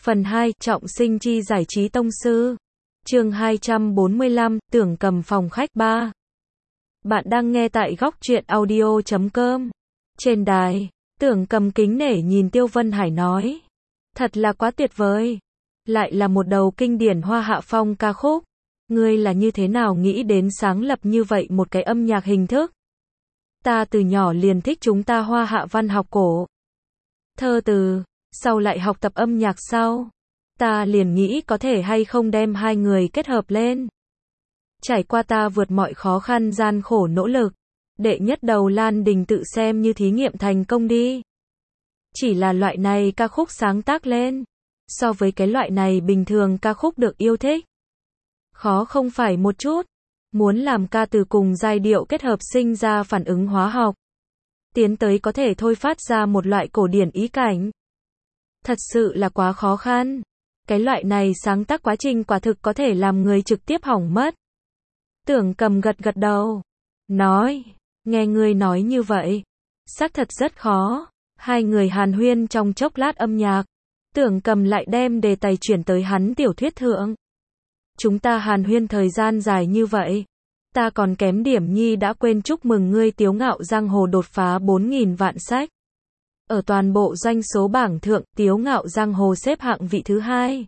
Phần 2, trọng sinh chi giải trí tông sư. Chương 245, Tưởng Cầm phòng khách 3. Bạn đang nghe tại góc truyện audio.com. Trên đài, Tưởng Cầm kính nể nhìn Tiêu Vân Hải nói. Thật là quá tuyệt vời. Lại là một đầu kinh điển Hoa Hạ Phong ca khúc. Ngươi là như thế nào nghĩ đến sáng lập như vậy một cái âm nhạc hình thức? Ta từ nhỏ liền thích chúng ta Hoa Hạ văn học cổ. Thơ từ, sau lại học tập âm nhạc sau. Ta liền nghĩ có thể hay không đem hai người kết hợp lên. Trải qua ta vượt mọi khó khăn gian khổ nỗ lực. Đệ nhất đầu Lan Đình tự xem như thí nghiệm thành công đi. Chỉ là loại này ca khúc sáng tác lên. So với cái loại này bình thường ca khúc được yêu thích. Khó không phải một chút. Muốn làm ca từ cùng giai điệu kết hợp sinh ra phản ứng hóa học. Tiến tới có thể thôi phát ra một loại cổ điển ý cảnh. Thật sự là quá khó khăn. Cái loại này sáng tác quá trình quả thực có thể làm người trực tiếp hỏng mất. Tưởng Cầm gật gật đầu. Nói, nghe ngươi nói như vậy. Xác thật rất khó. Hai người hàn huyên trong chốc lát âm nhạc. Tưởng Cầm lại đem đề tài chuyển tới hắn tiểu thuyết thượng. Chúng ta hàn huyên thời gian dài như vậy. Ta còn kém điểm nhi đã quên chúc mừng ngươi Tiếu Ngạo Giang Hồ đột phá 4.000 vạn sách. Ở toàn bộ doanh số bảng thượng, Tiếu Ngạo Giang Hồ xếp hạng vị thứ 2.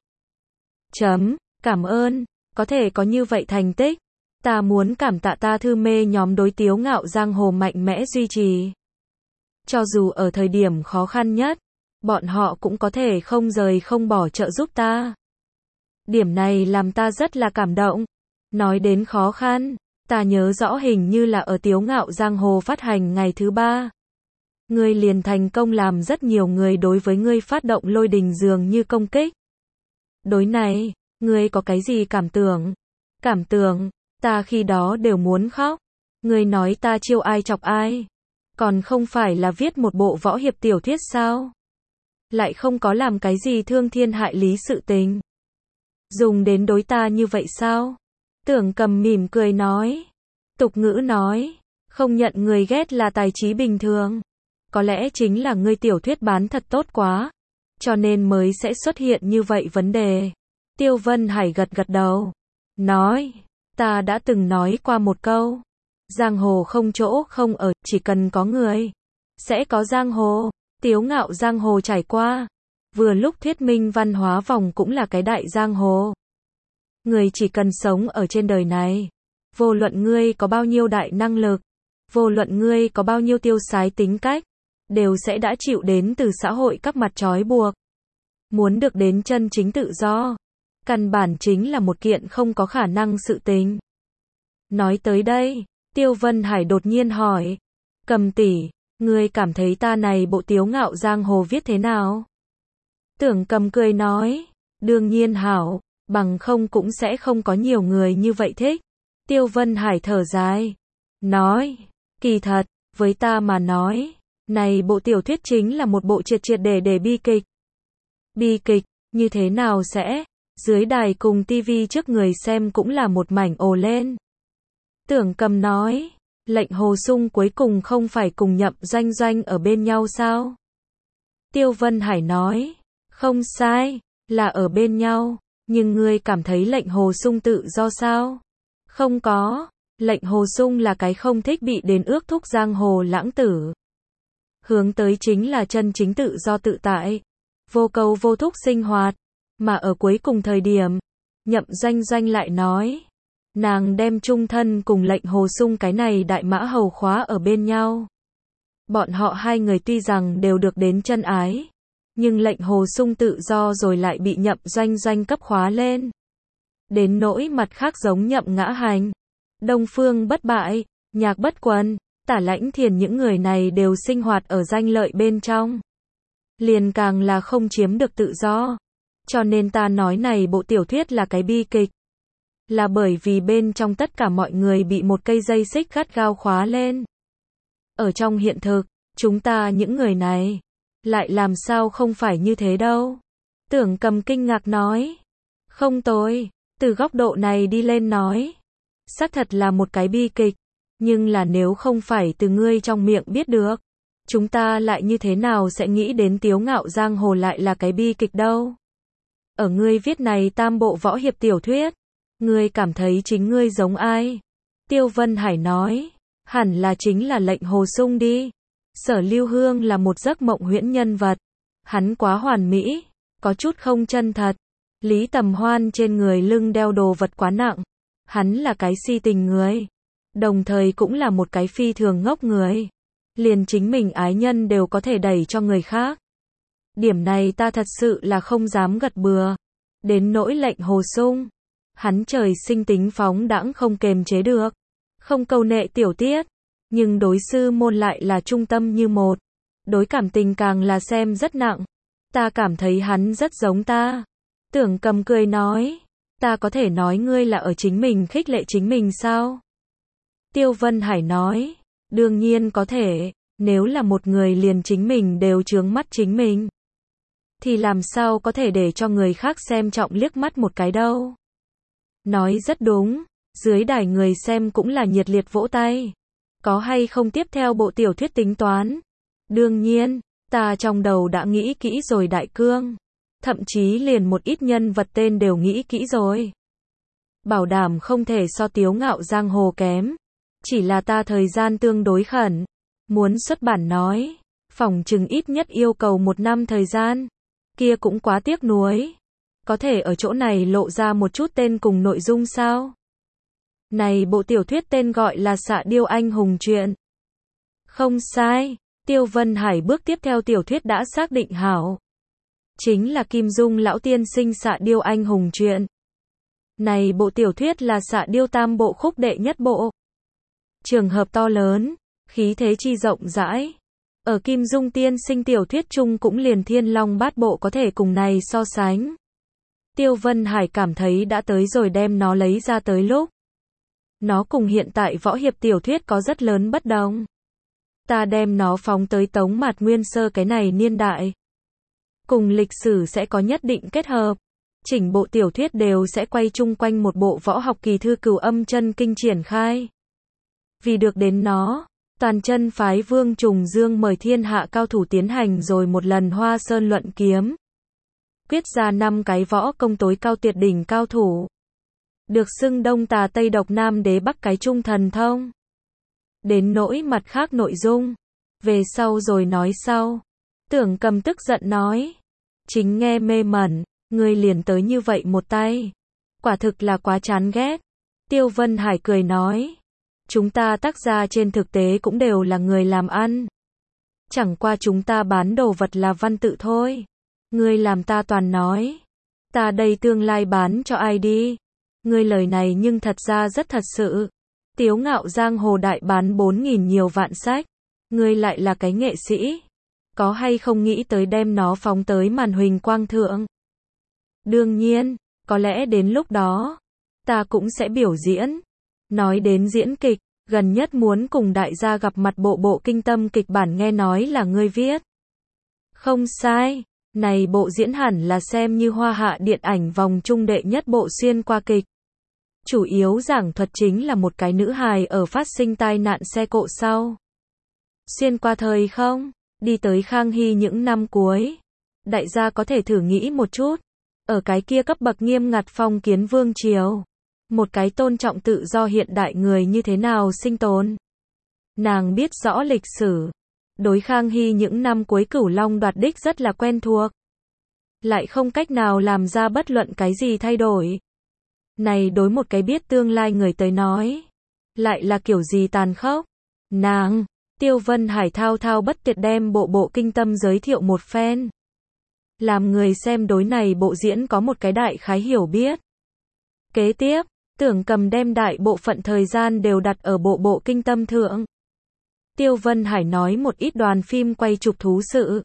Cảm ơn, có thể có như vậy thành tích. Ta muốn cảm tạ ta thư mê nhóm đối Tiếu Ngạo Giang Hồ mạnh mẽ duy trì. Cho dù ở thời điểm khó khăn nhất, bọn họ cũng có thể không rời không bỏ trợ giúp ta. Điểm này làm ta rất là cảm động. Nói đến khó khăn, ta nhớ rõ hình như là ở Tiếu Ngạo Giang Hồ phát hành ngày thứ 3. Ngươi liền thành công làm rất nhiều người đối với ngươi phát động lôi đình dường như công kích. Đối này, ngươi có cái gì cảm tưởng? Cảm tưởng, ta khi đó đều muốn khóc. Ngươi nói ta chiêu ai chọc ai? Còn không phải là viết một bộ võ hiệp tiểu thuyết sao? Lại không có làm cái gì thương thiên hại lý sự tình. Dùng đến đối ta như vậy sao? Tưởng Cầm mỉm cười nói. Tục ngữ nói, không nhận người ghét là tài trí bình thường. Có lẽ chính là ngươi tiểu thuyết bán thật tốt quá. Cho nên mới sẽ xuất hiện như vậy vấn đề. Tiêu Vân Hải gật gật đầu. Nói, ta đã từng nói qua một câu. Giang hồ không chỗ không ở, chỉ cần có người. Sẽ có giang hồ. Tiếu Ngạo Giang Hồ trải qua. Vừa lúc thuyết minh văn hóa vòng cũng là cái đại giang hồ. Người chỉ cần sống ở trên đời này. Vô luận ngươi có bao nhiêu đại năng lực. Vô luận ngươi có bao nhiêu tiêu sái tính cách. Đều sẽ đã chịu đến từ xã hội các mặt trói buộc. Muốn được đến chân chính tự do. Căn bản chính là một kiện không có khả năng sự tình. Nói tới đây, Tiêu Vân Hải đột nhiên hỏi. Cầm tỷ, ngươi cảm thấy ta này bộ Tiếu Ngạo Giang Hồ viết thế nào? Tưởng Cầm cười nói. Đương nhiên hảo, bằng không cũng sẽ không có nhiều người như vậy thích. Tiêu Vân Hải thở dài. Nói, kỳ thật, với ta mà nói. Này bộ tiểu thuyết chính là một bộ triệt triệt để bi kịch. Bi kịch, như thế nào sẽ? Dưới đài cùng tivi trước người xem cũng là một mảnh ồ lên. Tưởng Cầm nói, Lệnh Hồ Sung cuối cùng không phải cùng Nhậm Doanh Doanh ở bên nhau sao? Tiêu Vân Hải nói, không sai, là ở bên nhau, nhưng ngươi cảm thấy Lệnh Hồ Sung tự do sao? Không có, Lệnh Hồ Sung là cái không thích bị đến ước thúc giang hồ lãng tử. Hướng tới chính là chân chính tự do tự tại, vô cầu vô thúc sinh hoạt, mà ở cuối cùng thời điểm, Nhậm Doanh Doanh lại nói, nàng đem chung thân cùng Lệnh Hồ Sung cái này đại mã hầu khóa ở bên nhau. Bọn họ hai người tuy rằng đều được đến chân ái, nhưng Lệnh Hồ Sung tự do rồi lại bị Nhậm Doanh Doanh cấp khóa lên. Đến nỗi mặt khác giống Nhậm Ngã Hành, Đông Phương Bất Bại, Nhạc Bất Quần, Tả Lãnh Thiền những người này đều sinh hoạt ở danh lợi bên trong. Liền càng là không chiếm được tự do. Cho nên ta nói này bộ tiểu thuyết là cái bi kịch. Là bởi vì bên trong tất cả mọi người bị một cây dây xích gắt gao khóa lên. Ở trong hiện thực, chúng ta những người này, lại làm sao không phải như thế đâu. Tưởng Cầm kinh ngạc nói. Không tồi, từ góc độ này đi lên nói. Xác thật là một cái bi kịch. Nhưng là nếu không phải từ ngươi trong miệng biết được, chúng ta lại như thế nào sẽ nghĩ đến Tiếu Ngạo Giang Hồ lại là cái bi kịch đâu. Ở ngươi viết này tam bộ võ hiệp tiểu thuyết, ngươi cảm thấy chính ngươi giống ai? Tiêu Vân Hải nói, hẳn là chính là Lệnh Hồ Sung đi. Sở Lưu Hương là một giấc mộng huyễn nhân vật. Hắn quá hoàn mỹ, có chút không chân thật. Lý Tầm Hoan trên người lưng đeo đồ vật quá nặng. Hắn là cái si tình người. Đồng thời cũng là một cái phi thường ngốc người. Liền chính mình ái nhân đều có thể đẩy cho người khác. Điểm này ta thật sự là không dám gật bừa. Đến nỗi Lệnh Hồ Sung, hắn trời sinh tính phóng đãng không kềm chế được. Không câu nệ tiểu tiết, nhưng đối sư môn lại là trung tâm như một. Đối cảm tình càng là xem rất nặng. Ta cảm thấy hắn rất giống ta. Tưởng Cầm cười nói, ta có thể nói ngươi là ở chính mình khích lệ chính mình sao? Tiêu Vân Hải nói, đương nhiên có thể, nếu là một người liền chính mình đều chướng mắt chính mình, thì làm sao có thể để cho người khác xem trọng liếc mắt một cái đâu. Nói rất đúng, dưới đài người xem cũng là nhiệt liệt vỗ tay. Có hay không tiếp theo bộ tiểu thuyết tính toán? Đương nhiên, ta trong đầu đã nghĩ kỹ rồi đại cương. Thậm chí liền một ít nhân vật tên đều nghĩ kỹ rồi. Bảo đảm không thể so Tiếu Ngạo Giang Hồ kém. Chỉ là ta thời gian tương đối khẩn. Muốn xuất bản nói, phỏng chừng ít nhất yêu cầu 1 năm thời gian. Kia cũng quá tiếc nuối. Có thể ở chỗ này lộ ra một chút tên cùng nội dung sao? Này bộ tiểu thuyết tên gọi là Xạ Điêu Anh Hùng Truyện. Không sai, Tiêu Vân Hải bước tiếp theo tiểu thuyết đã xác định hảo. Chính là Kim Dung lão tiên sinh Xạ Điêu Anh Hùng Truyện. Này bộ tiểu thuyết là Xạ Điêu tam bộ khúc đệ nhất bộ. Trường hợp to lớn, khí thế chi rộng rãi. Ở Kim Dung tiên sinh tiểu thuyết chung cũng liền Thiên Long bát bộ có thể cùng này so sánh. Tiêu Vân Hải cảm thấy đã tới rồi đem nó lấy ra tới lúc. Nó cùng hiện tại võ hiệp tiểu thuyết có rất lớn bất đồng. Ta đem nó phóng tới Tống Mạt Nguyên Sơ cái này niên đại. Cùng lịch sử sẽ có nhất định kết hợp. Chỉnh bộ tiểu thuyết đều sẽ quay chung quanh một bộ võ học kỳ thư Cửu Âm Chân Kinh triển khai. Vì được đến nó, Toàn Chân phái Vương Trùng Dương mời thiên hạ cao thủ tiến hành rồi một lần Hoa Sơn luận kiếm. Quyết ra 5 cái võ công tối cao tuyệt đỉnh cao thủ. Được xưng Đông Tà Tây Độc Nam Đế Bắc cái trung thần thông. Đến nỗi mặt khác nội dung, về sau rồi nói sau. Tưởng Cầm tức giận nói, chính nghe mê mẩn, ngươi liền tới như vậy một tay. Quả thực là quá chán ghét. Tiêu Vân Hải cười nói, chúng ta tác gia trên thực tế cũng đều là người làm ăn. Chẳng qua chúng ta bán đồ vật là văn tự thôi. Ngươi làm ta toàn nói. Ta đây tương lai bán cho ai đi? Ngươi lời này nhưng thật ra rất thật sự. Tiếu Ngạo Giang Hồ đại bán 4.000 nhiều vạn sách. Ngươi lại là cái nghệ sĩ. Có hay không nghĩ tới đem nó phóng tới màn huỳnh quang thượng? Đương nhiên, có lẽ đến lúc đó, ta cũng sẽ biểu diễn. Nói đến diễn kịch, gần nhất muốn cùng đại gia gặp mặt bộ kinh tâm kịch bản nghe nói là ngươi viết. Không sai, này bộ diễn hẳn là xem như hoa hạ điện ảnh vòng trung đệ nhất bộ xuyên qua kịch. Chủ yếu giảng thuật chính là một cái nữ hài ở phát sinh tai nạn xe cộ sau. Xuyên qua thời không, đi tới Khang Hy những năm cuối. Đại gia có thể thử nghĩ một chút. Ở cái kia cấp bậc nghiêm ngặt phong kiến vương triều. Một cái tôn trọng tự do hiện đại người như thế nào sinh tồn. Nàng biết rõ lịch sử. Đối Khang Hy những năm cuối Cửu Long đoạt đích rất là quen thuộc. Lại không cách nào làm ra bất luận cái gì thay đổi. Này đối một cái biết tương lai người tới nói. Lại là kiểu gì tàn khốc. Nàng, Tiêu Vân Hải thao thao bất tuyệt đem bộ kinh tâm giới thiệu một phen. Làm người xem đối này bộ diễn có một cái đại khái hiểu biết. Kế tiếp, Tưởng Cầm đem đại bộ phận thời gian đều đặt ở bộ kinh tâm thượng. Tiêu Vân Hải nói một ít đoàn phim quay chụp thú sự.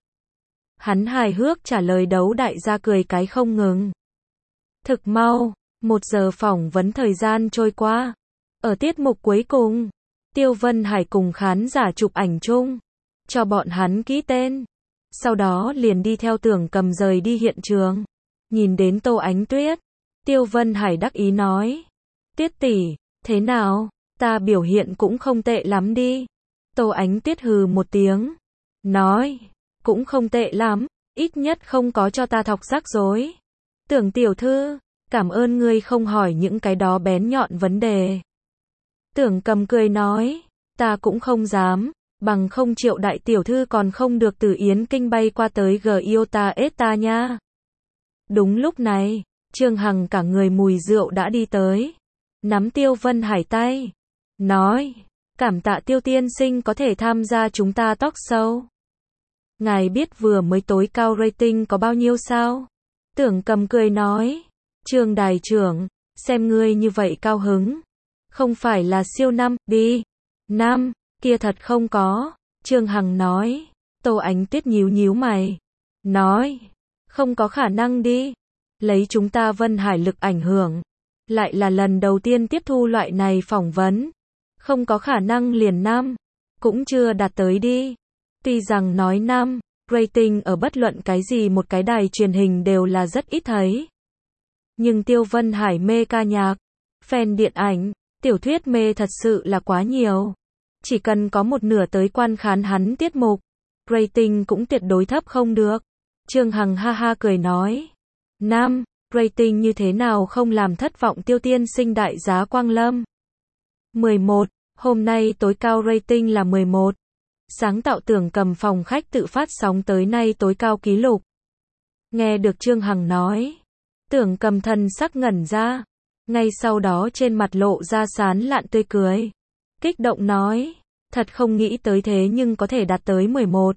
Hắn hài hước trả lời đấu đại gia cười cái không ngừng. Thực mau, 1 giờ phỏng vấn thời gian trôi qua. Ở tiết mục cuối cùng, Tiêu Vân Hải cùng khán giả chụp ảnh chung, cho bọn hắn ký tên. Sau đó liền đi theo Tưởng Cầm rời đi hiện trường. Nhìn đến Tô Ánh Tuyết, Tiêu Vân Hải đắc ý nói, Tuyết tỷ, thế nào, ta biểu hiện cũng không tệ lắm đi. Tô Ánh Tuyết hừ một tiếng, nói, cũng không tệ lắm, ít nhất không có cho ta thọc rắc rối. Tưởng tiểu thư, cảm ơn ngươi không hỏi những cái đó bén nhọn vấn đề. Tưởng Cầm cười nói, ta cũng không dám, bằng không Triệu đại tiểu thư còn không được từ Yến Kinh bay qua tới Giota Esta nha. Đúng lúc này, Trương Hằng cả người mùi rượu đã đi tới, nắm Tiêu Vân Hải tay, nói, cảm tạ Tiêu tiên sinh có thể tham gia chúng ta talk show. Ngài biết vừa mới tối cao rating có bao nhiêu sao? Tưởng Cầm cười nói, Trương đài trưởng, xem ngươi như vậy cao hứng, không phải là siêu năm, đi. Năm, kia thật không có. Trương Hằng nói. Tô Ánh Tuyết nhíu nhíu mày, nói, không có khả năng đi. Lấy chúng ta Vân Hải lực ảnh hưởng, lại là lần đầu tiên tiếp thu loại này phỏng vấn. Không có khả năng liền năm, cũng chưa đạt tới đi. Tuy rằng nói năm, rating ở bất luận cái gì một cái đài truyền hình đều là rất ít thấy. Nhưng Tiêu Vân Hải mê ca nhạc, fan điện ảnh, tiểu thuyết mê thật sự là quá nhiều. Chỉ cần có một nửa tới quan khán hắn tiết mục, rating cũng tuyệt đối thấp không được. Trương Hằng ha ha cười nói, năm, rating như thế nào không làm thất vọng Tiêu tiên sinh đại giá quang lâm. 11, hôm nay tối cao rating là 11. Sáng tạo Tưởng Cầm phòng khách tự phát sóng tới nay tối cao kỷ lục. Nghe được Trương Hằng nói, Tưởng Cầm thần sắc ngẩn ra, ngay sau đó trên mặt lộ ra sán lạn tươi cười. Kích động nói, thật không nghĩ tới thế nhưng có thể đạt tới 11.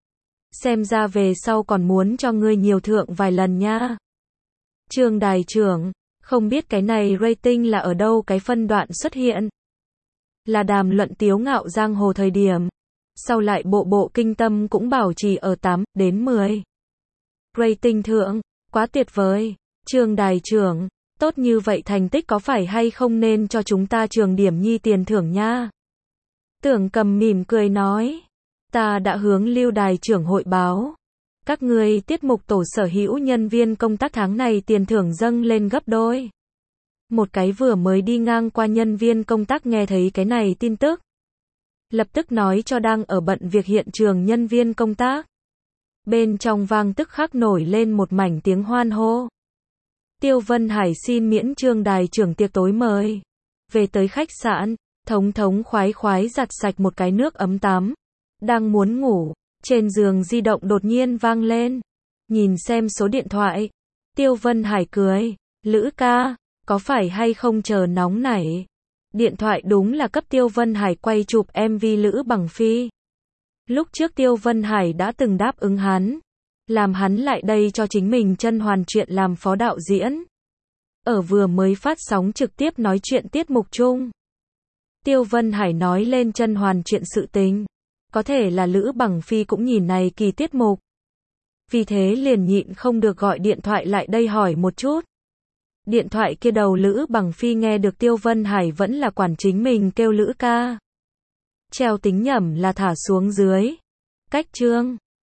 Xem ra về sau còn muốn cho ngươi nhiều thượng vài lần nha. Trương đài trưởng, không biết cái này rating là ở đâu cái phân đoạn xuất hiện. Là đàm luận tiếu ngạo giang hồ thời điểm. Sau lại bộ kinh tâm cũng bảo trì ở 8 đến 10. Rating thượng, quá tuyệt vời. Trương đài trưởng, tốt như vậy thành tích có phải hay không nên cho chúng ta trường điểm nhi tiền thưởng nha. Tưởng Cầm mỉm cười nói, ta đã hướng Lưu đài trưởng hội báo. Các ngươi tiết mục tổ sở hữu nhân viên công tác tháng này tiền thưởng dâng lên gấp đôi. Một cái vừa mới đi ngang qua nhân viên công tác nghe thấy cái này tin tức, lập tức nói cho đang ở bận việc hiện trường nhân viên công tác. Bên trong vang tức khắc nổi lên một mảnh tiếng hoan hô. Tiêu Vân Hải xin miễn Trương đài trưởng tiệc tối mời. Về tới khách sạn, thống khoái giặt sạch một cái nước ấm tắm. Đang muốn ngủ, trên giường di động đột nhiên vang lên. Nhìn xem số điện thoại, Tiêu Vân Hải cười, Lữ ca, có phải hay không chờ nóng nảy. Điện thoại đúng là cấp Tiêu Vân Hải quay chụp MV Lữ Bằng Phi. Lúc trước Tiêu Vân Hải đã từng đáp ứng hắn, làm hắn lại đây cho chính mình chân hoàn chuyện làm phó đạo diễn. Ở vừa mới phát sóng trực tiếp nói chuyện tiết mục chung, Tiêu Vân Hải nói lên chân hoàn chuyện sự tình. Có thể là Lữ Bằng Phi cũng nhìn này kỳ tiết mục. Vì thế liền nhịn không được gọi điện thoại lại đây hỏi một chút. Điện thoại kia đầu Lữ Bằng Phi nghe được Tiêu Vân Hải vẫn là quản chính mình kêu Lữ ca. Treo tính nhẩm là thả xuống dưới. Cách chương